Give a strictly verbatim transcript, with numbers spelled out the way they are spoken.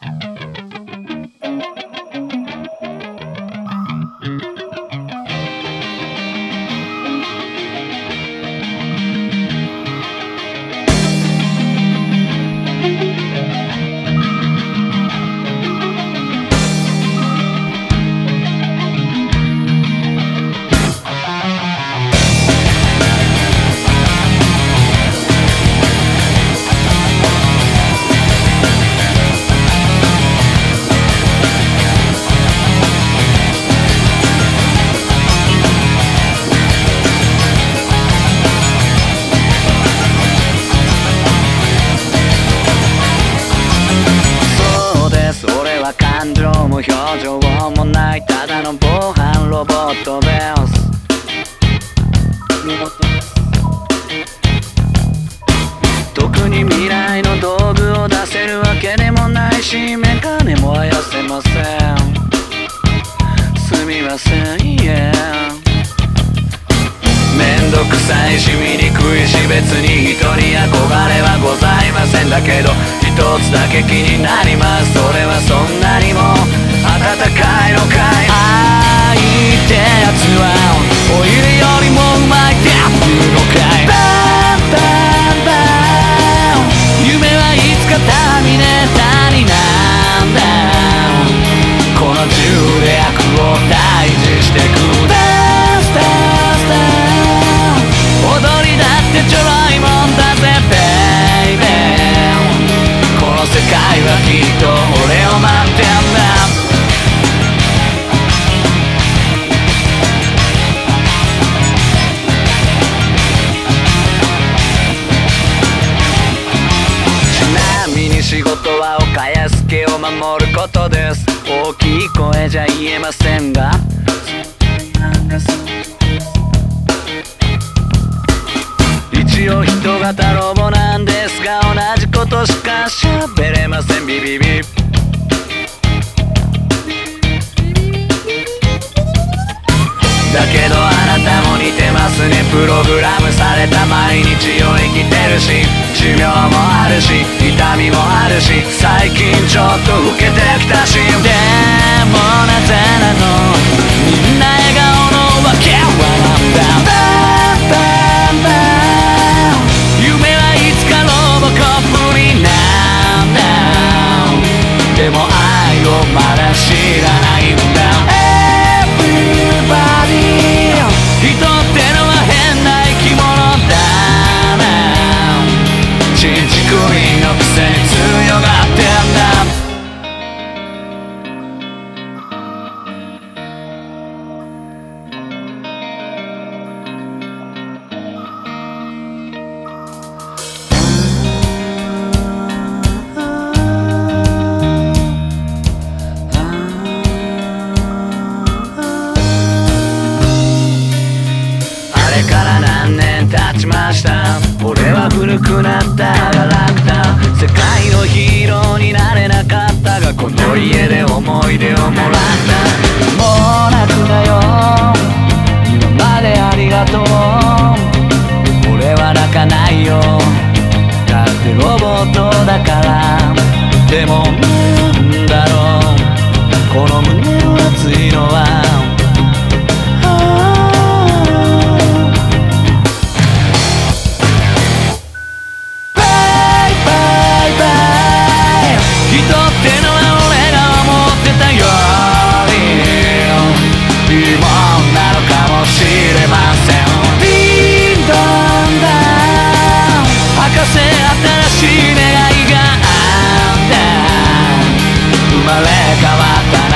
感情も表情もないただの防犯ロボットです。特に未来の道具を出せるわけでもないし、メガネもあやせません。すみません、yeah。めんどくさいし見にくいし、別に人に憧れはございません。だけど一つだけ気になります。それはそんなにも温かいのかい。愛ってやつはオイルよりもうまいっていうのかい。バンバンバン、夢はいつかターミネーターになんだ。この銃で悪を退治してく。ダンスダンスダンス、踊りだってちょろいもんだぜベイベー。この世界はきっと俺を待ってんだ。仕事は岡安家を守ることです。大きい声じゃ言えませんが、一応人型ロボなんですが、同じことしか喋れません。ビビビ。だけどあなたも似てますね。プログラムされた毎日を生きてるし、寿命もあるし痛みもあるし、最近ちょっと老けてきたし。でもなぜなの、みんな笑顔のわけはなんだ。バンバンバン、夢はいつかロボコップになんだ。でも愛をまだ知らないんだ。人ってのは変な生き物だな。ちんちくりんのくせに強がってんだ。経ちました。俺は古くなったガラクタ。世界のヒーローになれなかったが、この家で思い出をもらった。もう泣くなよ、今までありがとう。俺は泣かないよ、だってロボットだから。でもなんだろう、この胸の熱いのは新しい願いがあんだ。生まれ変わった